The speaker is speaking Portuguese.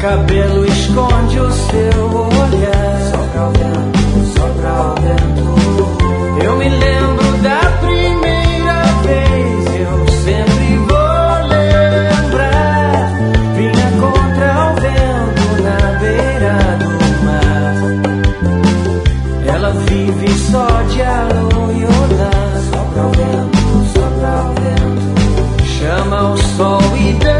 cabelo esconde o seu olhar. Sopra o vento, sopra o vento. Eu me lembro da primeira vez, eu sempre vou lembrar. Vinha contra o vento na beira do mar. Ela vive só de alô e olá. Sopra o vento, chama o sol e dança.